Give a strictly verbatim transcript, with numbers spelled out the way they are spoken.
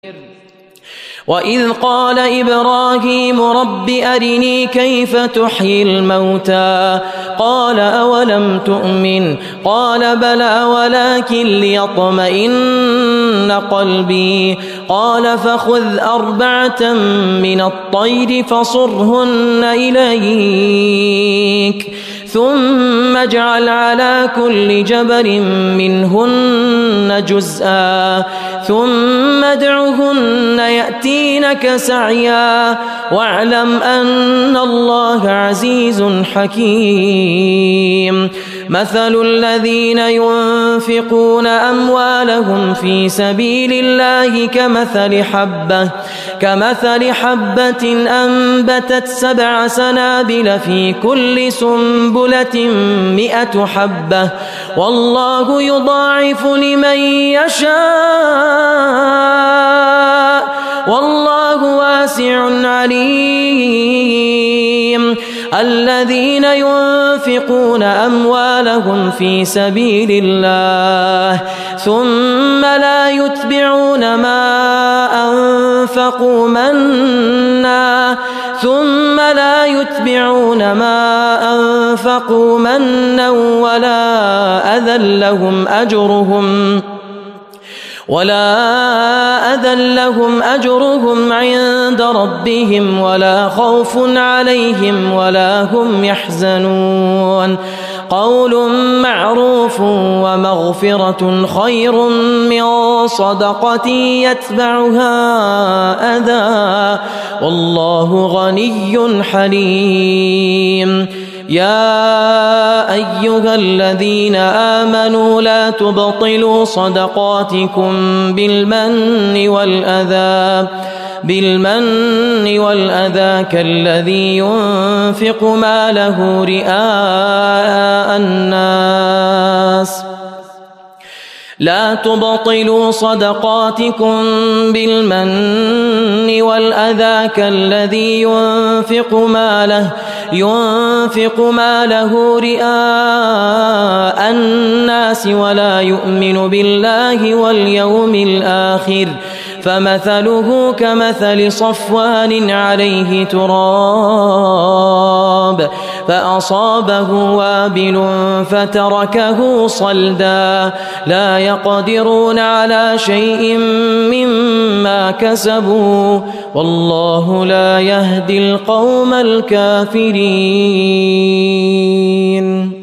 وإذ قال إبراهيم رب أرني كيف تحيي الموتى قال أولم تؤمن قال بلى ولكن ليطمئن قلبي قال فخذ أربعة من الطير فصرهن إليك ثم اجعل على كل جبل منهن جزءا ثم ادعهن يأتينك سعيا واعلم أن الله عزيز حكيم مثل الذين ينفقون أموالهم في سبيل الله كمثل حبة كمثل حبة أنبتت سبع سنابل في كل سنبلة مئة حبة والله يضاعف لمن يشاء والله واسع عليم الذين ينفقون أموالهم في سبيل الله ثم لا يتبعون ما أنفقوا منا ثم لا يتبعون ما أنفقوا منا ولا أذى لهم أجرهم ولا أذى لهم أجرهم عند ربهم ولا خوف عليهم ولا هم يحزنون قول معروف ومغفرة خير من صدقة يتبعها أذى والله غني حليم يا أيها الذين آمنوا لا تبطلوا صدقاتكم بالمن والأذى بالمن والأذى كالذي ينفق ماله رئاء الناس لا تبطلوا صدقاتكم بالمن والأذى كالذي ينفق ماله ينفق ماله رئاء الناس ولا يؤمن بالله واليوم الآخر فمثله كمثل صفوان عليه تراب فأصابه وابل فتركه صلدا لا يقدرون على شيء مما كسبوا والله لا يهدي القوم الكافرين.